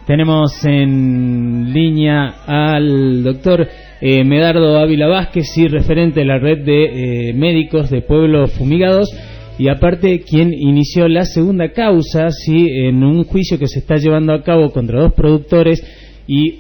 Tenemos en línea al doctor Medardo Ávila Vázquez, sí, referente de la red de médicos de pueblos fumigados, y aparte quien inició la segunda causa, sí, en un juicio que se está llevando a cabo contra dos productores y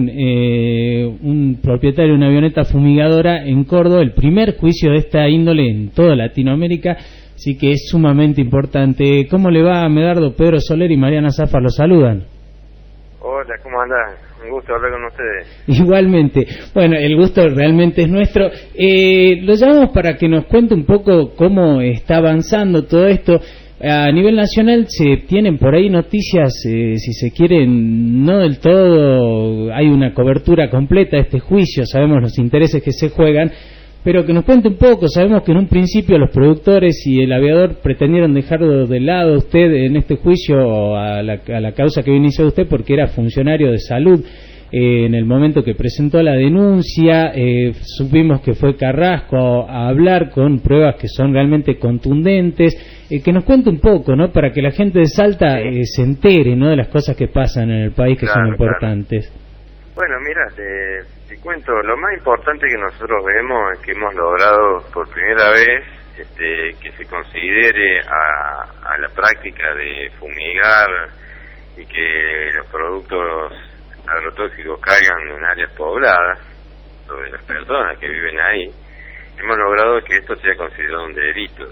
un propietario de una avioneta fumigadora en Córdoba, el primer juicio de esta índole en toda Latinoamérica, así que es sumamente importante. ¿Cómo le va, Medardo? Pedro Soler y Mariana Zafar los saludan. Hola, ¿cómo andás? Un gusto hablar con ustedes. Igualmente. Bueno, el gusto realmente es nuestro. Lo llamamos para que nos cuente un poco cómo está avanzando todo esto. A nivel nacional se tienen por ahí noticias, si se quieren, no del todo, hay una cobertura completa de este juicio, sabemos los intereses que se juegan, pero que nos cuente un poco. Sabemos que en un principio los productores y el aviador pretendieron dejarlo de lado usted en este juicio a la causa que inició usted porque era funcionario de salud. En el momento que presentó la denuncia, supimos que fue Carrasco a hablar con pruebas que son realmente contundentes. Que nos cuente un poco, ¿no? Para que la gente de Salta se entere, ¿no? De las cosas que pasan en el país que son importantes. Claro. Bueno, mira, te cuento, lo más importante que nosotros vemos es que hemos logrado por primera vez que se considere a la práctica de fumigar y que los productos agrotóxicos caigan en áreas pobladas sobre las personas que viven ahí. Hemos logrado que esto sea considerado un delito.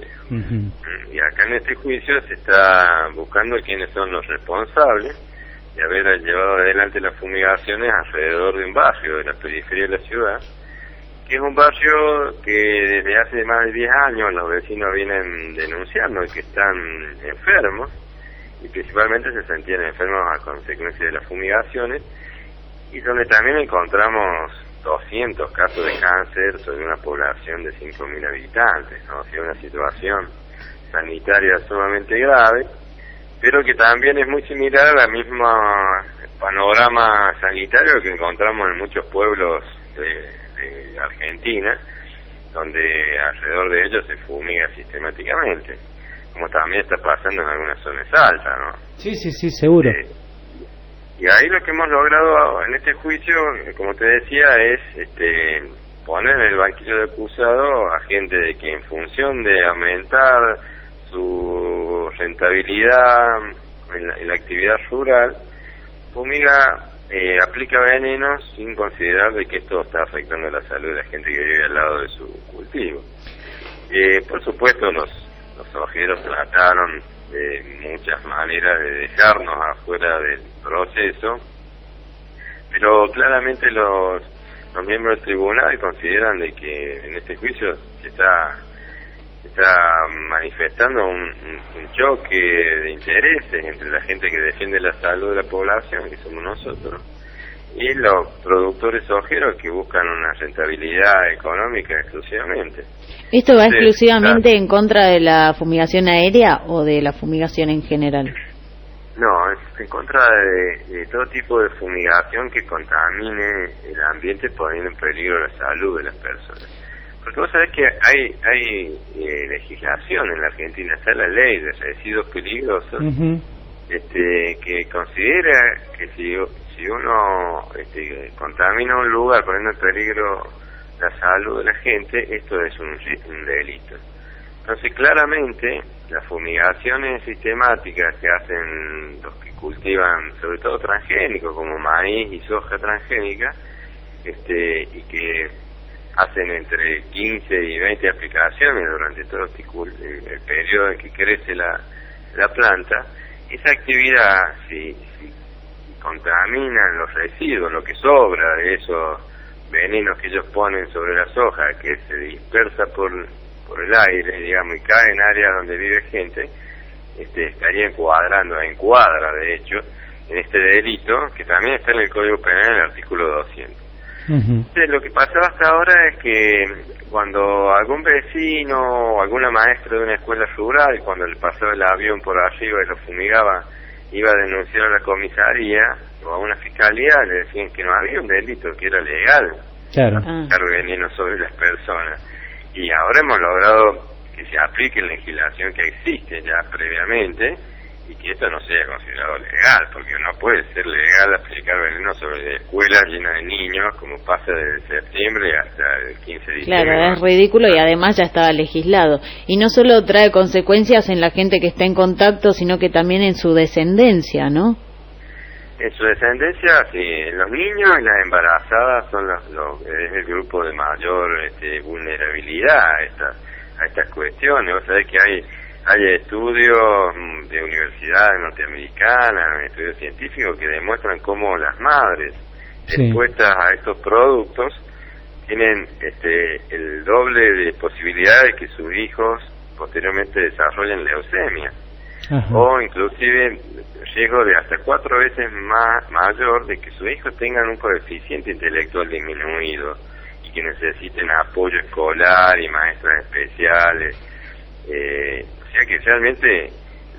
Y acá en este juicio se está buscando quiénes son los responsables de haber llevado adelante las fumigaciones alrededor de un barrio de la periferia de la ciudad, que es un barrio que desde hace más de 10 años los vecinos vienen denunciando que están enfermos, y principalmente se sentían enfermos a consecuencia de las fumigaciones, y donde también encontramos 200 casos de cáncer sobre una población de 5.000 habitantes, ¿no? O sea, una situación sanitaria sumamente grave, pero que también es muy similar a la misma panorama sanitario que encontramos en muchos pueblos de Argentina, donde alrededor de ellos se fumiga sistemáticamente, como también está pasando en algunas zonas altas, ¿no? Sí, seguro. Y ahí lo que hemos logrado en este juicio, como te decía, es poner en el banquillo de acusado a gente de que en función de aumentar su rentabilidad en la actividad rural, fumiga, aplica venenos sin considerar de que esto está afectando la salud de la gente que vive al lado de su cultivo. Por supuesto, los ojeros trataron de muchas maneras de dejarnos afuera del proceso, pero claramente los miembros del tribunal consideran de que en este juicio se está manifestando un choque de intereses entre la gente que defiende la salud de la población, que somos nosotros, y los productores ojeros que buscan una rentabilidad económica exclusivamente. ¿Esto va exclusivamente en contra de la fumigación aérea o de la fumigación en general? No, es en contra de todo tipo de fumigación que contamine el ambiente poniendo en peligro la salud de las personas. Porque vos sabés que hay legislación en la Argentina, está la ley de residuos peligrosos, que considera que si uno contamina un lugar poniendo en peligro la salud de la gente, esto es un delito. Entonces, claramente, las fumigaciones sistemáticas que hacen los que cultivan, sobre todo transgénicos, como maíz y soja transgénica, y que hacen entre 15 y 20 aplicaciones durante todo el periodo en que crece la planta, esa actividad, si contaminan los residuos, lo que sobra de esos venenos que ellos ponen sobre la soja, que se dispersa por el aire, digamos, y cae en áreas donde vive gente, estaría encuadra, de hecho, en este delito, que también está en el Código Penal, en el artículo 200. Entonces, lo que pasaba hasta ahora es que cuando algún vecino o alguna maestra de una escuela rural, cuando le pasaba el avión por arriba y lo fumigaba, iba a denunciar a la comisaría o a una fiscalía, le decían que no había un delito, que era legal echar veneno sobre las personas. Y ahora hemos logrado que se aplique la legislación que existe ya previamente y que esto no sea considerado legal, porque no puede ser legal aplicar veneno sobre escuelas llenas de niños, como pasa desde septiembre hasta el 15 de diciembre. Claro, es ridículo y además ya estaba legislado. Y no solo trae consecuencias en la gente que está en contacto, sino que también en su descendencia, ¿no? En su descendencia, sí, los niños y las embarazadas son es el grupo de mayor vulnerabilidad a estas cuestiones. Vos sabés que hay estudios de universidades norteamericanas, estudios científicos que demuestran cómo las madres expuestas a estos productos tienen el doble de posibilidades de que sus hijos posteriormente desarrollen leucemia. Ajá. O inclusive riesgo de hasta 4 veces mayor de que sus hijos tengan un coeficiente intelectual disminuido y que necesiten apoyo escolar y maestras especiales. O sea que realmente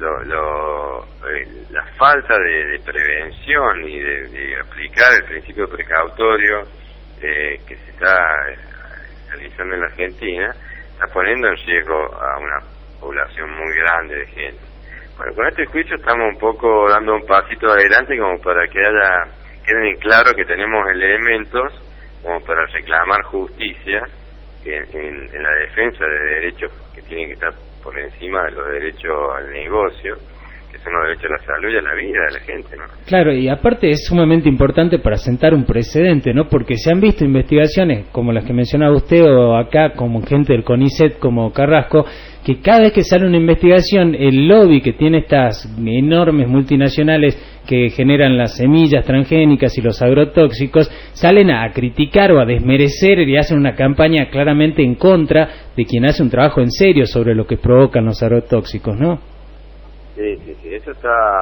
la falta de prevención y de aplicar el principio precautorio que se está realizando en la Argentina está poniendo en riesgo a una población muy grande de gente. Bueno, con este juicio estamos un poco dando un pasito adelante como para que queden claro que tenemos elementos como para reclamar justicia en la defensa de derechos que tienen que estar por encima de los derechos al negocio, que son los derechos a la salud y a la vida de la gente, ¿no? Claro, y aparte es sumamente importante para sentar un precedente, ¿no? Porque se han visto investigaciones como las que mencionaba usted o acá como gente del CONICET como Carrasco, que cada vez que sale una investigación, el lobby que tiene estas enormes multinacionales que generan las semillas transgénicas y los agrotóxicos, salen a criticar o a desmerecer y hacen una campaña claramente en contra de quien hace un trabajo en serio sobre lo que provocan los agrotóxicos, ¿no? Sí, eso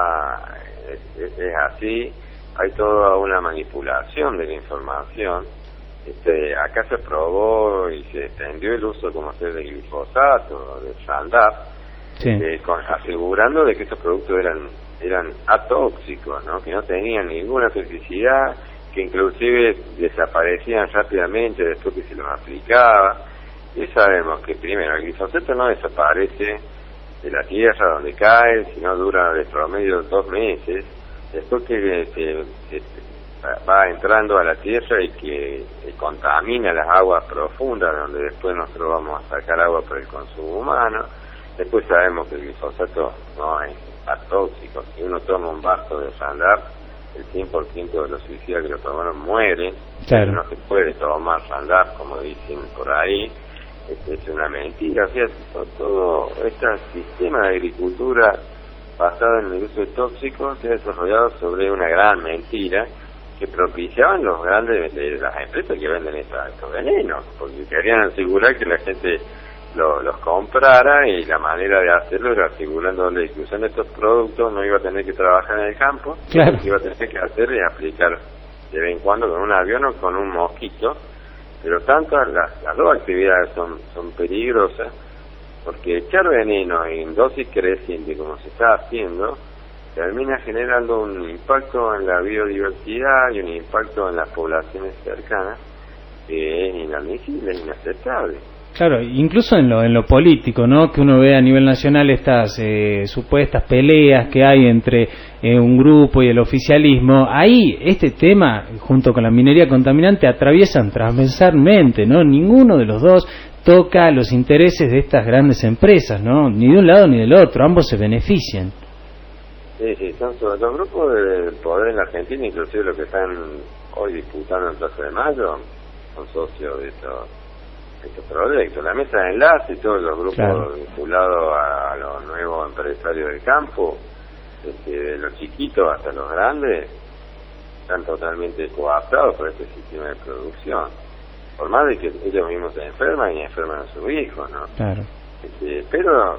es así. Hay toda una manipulación de la información. Acá se probó y se extendió el uso como ser de glifosato, de Roundup, asegurando de que estos productos eran atóxicos, ¿no? Que no tenían ninguna toxicidad, que inclusive desaparecían rápidamente después que se los aplicaba. Y sabemos que primero el glifosato no desaparece de la tierra donde cae, sino dura de promedio 2 meses, después que va entrando a la tierra y que contamina las aguas profundas, donde después nosotros vamos a sacar agua para el consumo humano. Después sabemos que el glifosato no es atóxico. Si uno toma un vaso de Roundup, el 100% de los suicidas que lo tomaron mueren. Claro. No se puede tomar Roundup, como dicen por ahí. Es una mentira. O sea, todo este sistema de agricultura basado en el uso de tóxicos se ha desarrollado sobre una gran mentira que propiciaban los grandes de las empresas que venden estos venenos, porque querían asegurar que la gente los comprara, y la manera de hacerlo era asegurándole que usando estos productos no iba a tener que trabajar en el campo. Claro. Lo que iba a tener que hacer es aplicar de vez en cuando con un avión o con un mosquito. Pero tantas las dos actividades son peligrosas, porque echar veneno en dosis creciente como se está haciendo termina generando un impacto en la biodiversidad y un impacto en las poblaciones cercanas que es inadmisible, es inaceptable. Claro, incluso en lo político, ¿no? Que uno ve a nivel nacional estas supuestas peleas que hay entre un grupo y el oficialismo. Ahí este tema, junto con la minería contaminante, atraviesan transversalmente, ¿no? Ninguno de los dos toca los intereses de estas grandes empresas, ¿no? Ni de un lado ni del otro, ambos se benefician. Sí, son los grupos de poder en la Argentina, inclusive los que están hoy disputando en Plaza de Mayo, son socios de estos proyectos. La mesa de enlace y todos los grupos vinculados a los nuevos empresarios del campo, de los chiquitos hasta los grandes, están totalmente coaptados por este sistema de producción. Por más de que ellos mismos se enferman y enferman a sus hijos, ¿no? Claro. Pero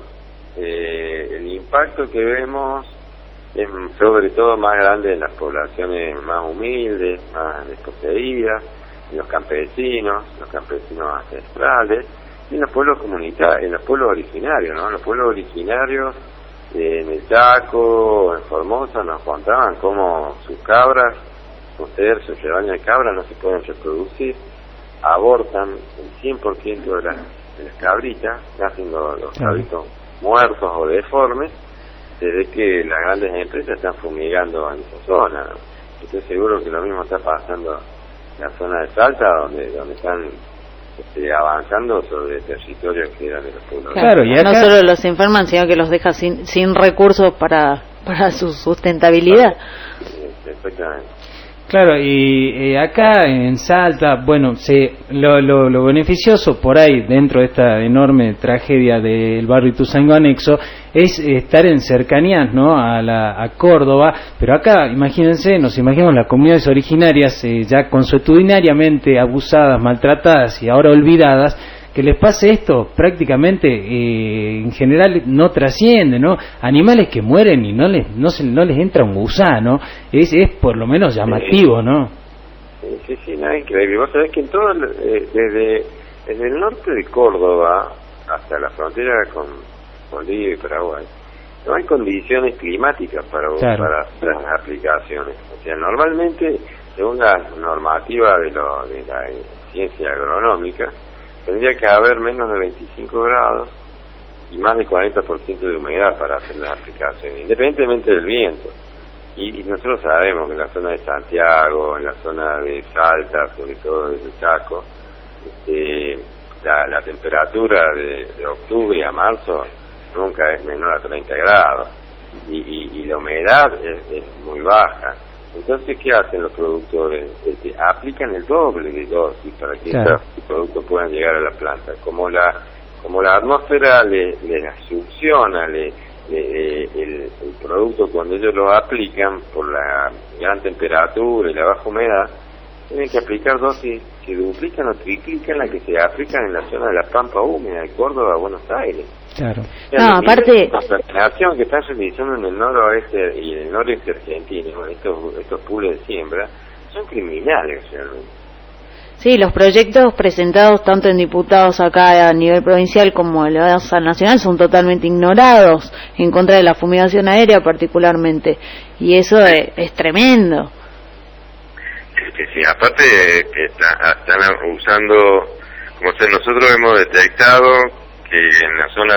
el impacto que vemos es sobre todo más grande en las poblaciones más humildes, más desposeídas, en los campesinos ancestrales, y en los pueblos comunitarios, en los pueblos originarios, ¿no? Los pueblos originarios en el Chaco, en Formosa, nos contaban cómo sus cabras, sus rebaños de cabras no se pueden reproducir, abortan el 100% de las cabritas, nacen los cabritos muertos o deformes, se ve que las grandes empresas están fumigando en esa zona. Estoy seguro que lo mismo está pasando en la zona de Salta, donde están avanzando sobre territorios que eran de los pueblos. Claro, y acá no solo los enferman, sino que los deja sin recursos para su sustentabilidad. Exactamente. Claro, y acá en Salta, bueno, lo beneficioso por ahí, dentro de esta enorme tragedia del barrio Ituzaingó anexo, es estar en cercanías, ¿no?, a Córdoba, pero acá, imagínense, nos imaginamos las comunidades originarias ya consuetudinariamente abusadas, maltratadas y ahora olvidadas, que les pase esto prácticamente en general no trasciende, ¿no? Animales que mueren y no les entra un gusano, es por lo menos llamativo, ¿no? Sí, no, es increíble. Vos sabés que en todo desde el norte de Córdoba hasta la frontera con Bolivia y Paraguay no hay condiciones climáticas para las aplicaciones. O sea, normalmente, según la normativa de la ciencia agronómica, tendría que haber menos de 25 grados y más de 40% de humedad para hacer las aplicaciones, independientemente del viento. Y nosotros sabemos que en la zona de Santiago, en la zona de Salta, sobre todo desde Chaco, la temperatura de octubre a marzo nunca es menor a 30 grados y la humedad es muy baja. Entonces, ¿qué hacen los productores? Aplican el doble de dosis para que estos productos puedan llegar a la planta. Como la atmósfera les succiona el producto cuando ellos lo aplican por la gran temperatura y la baja humedad, tienen que aplicar dosis que duplican o triplican la que se aplican en la zona de la pampa húmeda de Córdoba, Buenos Aires. Claro. No, aparte, la contaminación que están realizando en el noroeste y en el noreste argentino, estos pools de siembra, son criminales realmente. Sí, los proyectos presentados tanto en diputados acá a nivel provincial como a la nacional son totalmente ignorados en contra de la fumigación aérea particularmente, y eso es tremendo. Sí, aparte están usando, como nosotros hemos detectado que en la zona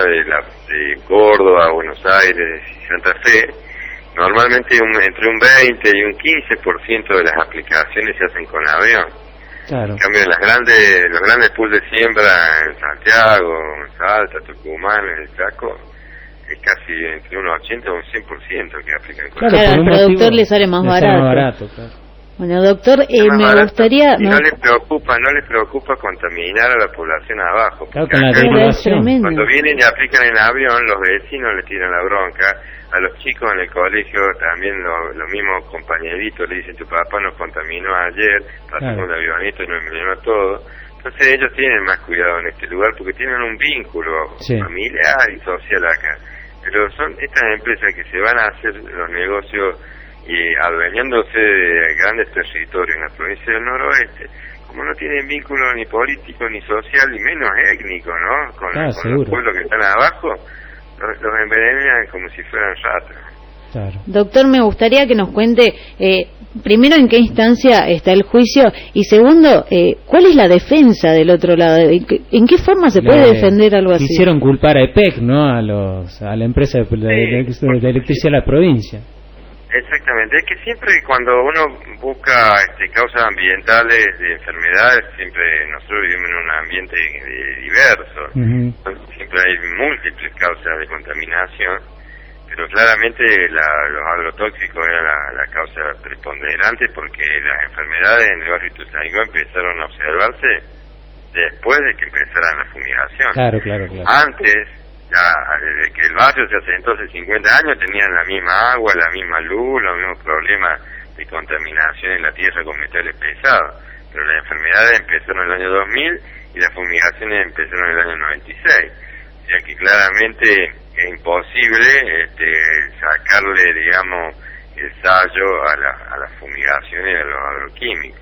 de Córdoba, Buenos Aires y Santa Fe, normalmente entre un 20 y un 15% de las aplicaciones se hacen con avión. Claro. En cambio, los grandes pools de siembra en Santiago, en Salta, Tucumán, en el Chaco, es casi entre un 80 o un 100% que aplican con avión. Claro, al productor le sale más barato. Claro. Bueno, doctor, me gustaría... No les preocupa contaminar a la población abajo. Claro, con la es tremendo. Cuando vienen y aplican en avión, los vecinos le tiran la bronca. A los chicos en el colegio también los mismos compañeritos le dicen: tu papá nos contaminó ayer, pasó con el avionito y nos envenenó todo. Entonces ellos tienen más cuidado en este lugar porque tienen un vínculo familiar y social acá. Pero son estas empresas que se van a hacer los negocios y adueñándose de grandes territorios en la provincia del noroeste, como no tienen vínculo ni político ni social y menos étnico, ¿no? Con los pueblos que están abajo, los envenenan como si fueran ratas. Claro. Doctor, me gustaría que nos cuente primero en qué instancia está el juicio y segundo, ¿cuál es la defensa del otro lado? ¿En qué forma se puede defender algo así? Quisieron culpar a EPEC, ¿no? A la empresa de electricidad de la provincia. Exactamente, es que siempre cuando uno busca causas ambientales de enfermedades, siempre nosotros vivimos en un ambiente diverso, siempre hay múltiples causas de contaminación, pero claramente los agrotóxicos eran la causa preponderante porque las enfermedades en el barrio Ituzaingó empezaron a observarse después de que empezaran la fumigación. Claro. Antes, desde que el barrio se asentó hace 50 años, tenían la misma agua, la misma luz, los mismos problemas de contaminación en la tierra con metales pesados. Pero las enfermedades empezaron en el año 2000 y las fumigaciones empezaron en el año 96. O sea que claramente es imposible sacarle, digamos, el sallo a las fumigaciones y a los agroquímicos.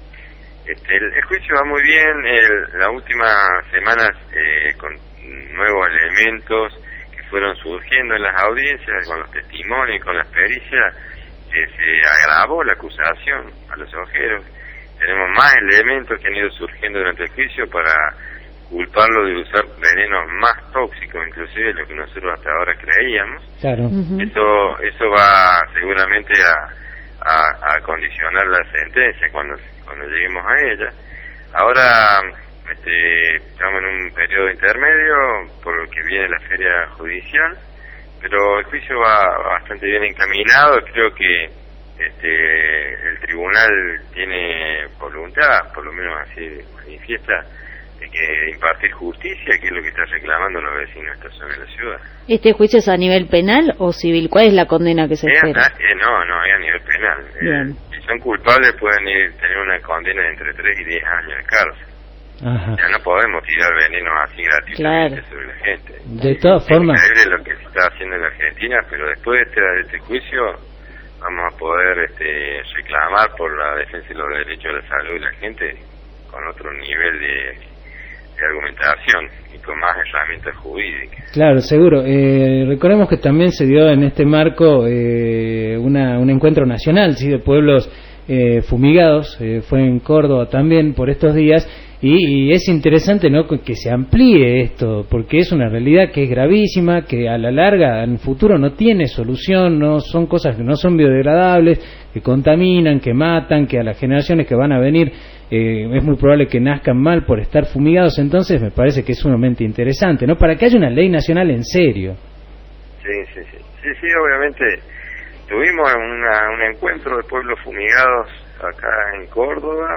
El juicio va muy bien. Las últimas semanas con nuevos elementos que fueron surgiendo en las audiencias, con los testimonios y con las pericias, se agravó la acusación a los ojeros. Tenemos más elementos que han ido surgiendo durante el juicio para culparlo de usar venenos más tóxicos inclusive de lo que nosotros hasta ahora creíamos. Claro. Eso va seguramente a condicionar la sentencia cuando lleguemos a ella. Ahora estamos en un periodo intermedio por lo que viene la feria judicial, pero el juicio va bastante bien encaminado. Creo que el tribunal tiene voluntad, por lo menos así manifiesta, de que impartir justicia, que es lo que está reclamando los vecinos de esta zona de la ciudad. ¿Este juicio es a nivel penal o civil? ¿Cuál es la condena que se espera? No, es a nivel penal. Si son culpables pueden tener una condena de entre 3 y 10 años de cárcel. Ajá. Ya no podemos tirar venenos así gratuitamente sobre la gente. De todas formas, es increíble lo que se está haciendo en la Argentina, pero después de este juicio vamos a poder reclamar por la defensa de los derechos de la salud de la gente con otro nivel de argumentación y con más herramientas jurídicas. Claro, seguro. Recordemos que también se dio en este marco un encuentro nacional, ¿sí?, de pueblos fumigados, fue en Córdoba también por estos días, y es interesante, ¿no?, que se amplíe esto, porque es una realidad que es gravísima, que a la larga, en el futuro, no tiene solución, no son cosas que no son biodegradables, que contaminan, que matan, que a las generaciones que van a venir es muy probable que nazcan mal por estar fumigados. Entonces me parece que es sumamente interesante, ¿no?, para que haya una ley nacional en serio. Sí, obviamente tuvimos un encuentro de pueblos fumigados acá en Córdoba,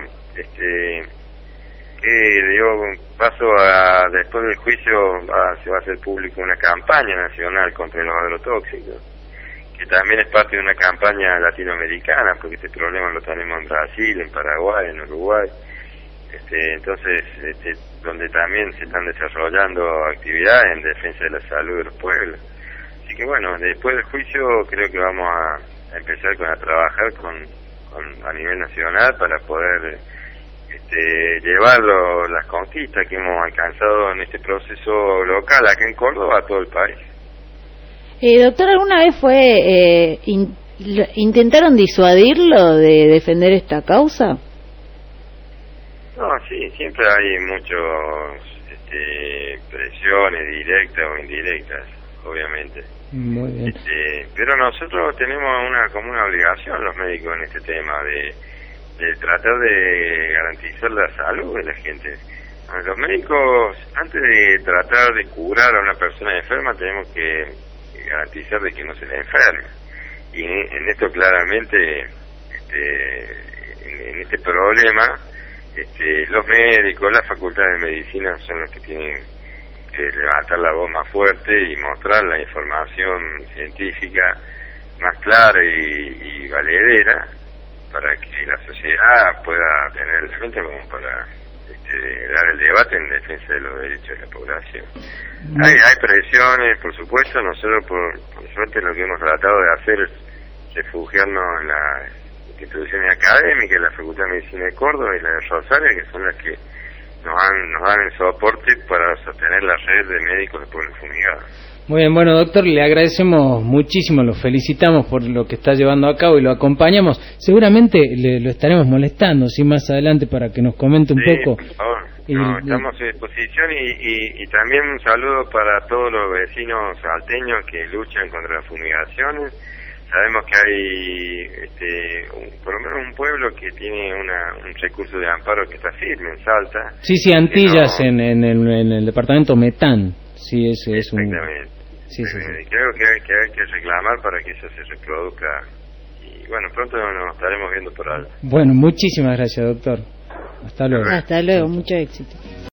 que dio paso después del juicio se va a hacer público una campaña nacional contra los agrotóxicos, que también es parte de una campaña latinoamericana, porque este problema lo tenemos en Brasil, en Paraguay, en Uruguay, entonces donde también se están desarrollando actividades en defensa de la salud de los pueblos. Así que bueno, después del juicio creo que vamos a empezar a trabajar a nivel nacional para poder llevar las conquistas que hemos alcanzado en este proceso local acá en Córdoba a todo el país. Doctor, ¿alguna vez intentaron disuadirlo de defender esta causa? No, sí, siempre hay muchos presiones directas o indirectas, obviamente. Muy bien. Pero nosotros tenemos como una obligación, los médicos, en este tema de tratar de garantizar la salud de la gente. Los médicos, antes de tratar de curar a una persona enferma, tenemos que garantizar de que no se le enferme. Y en esto claramente, en este problema, los médicos, las facultades de medicina son los que tienen que levantar la voz más fuerte y mostrar la información científica más clara y valedera, para que la sociedad pueda tener elementos como para dar el debate en defensa de los derechos de la población. Hay presiones, por supuesto. Nosotros por suerte lo que hemos tratado de hacer es refugiarnos en las instituciones académicas, la Facultad de Medicina de Córdoba y la de Rosario, que son las que nos dan el soporte para sostener la red de médicos de pueblos fumigados. Muy bien, bueno, doctor, le agradecemos muchísimo, lo felicitamos por lo que está llevando a cabo y lo acompañamos. Seguramente lo estaremos molestando, ¿sí?, más adelante para que nos comente un poco. Por favor. Estamos a disposición y también un saludo para todos los vecinos salteños que luchan contra las fumigaciones. Sabemos que hay por lo menos un pueblo que tiene un recurso de amparo que está firme en Salta. Sí, Antillas, en el departamento Metán. Sí, ese es un... Exactamente. Sí. Creo que hay que reclamar para que eso se reproduzca. Y bueno, pronto nos estaremos viendo por ahí. Bueno, muchísimas gracias, doctor. Hasta luego. Hasta luego, mucho éxito.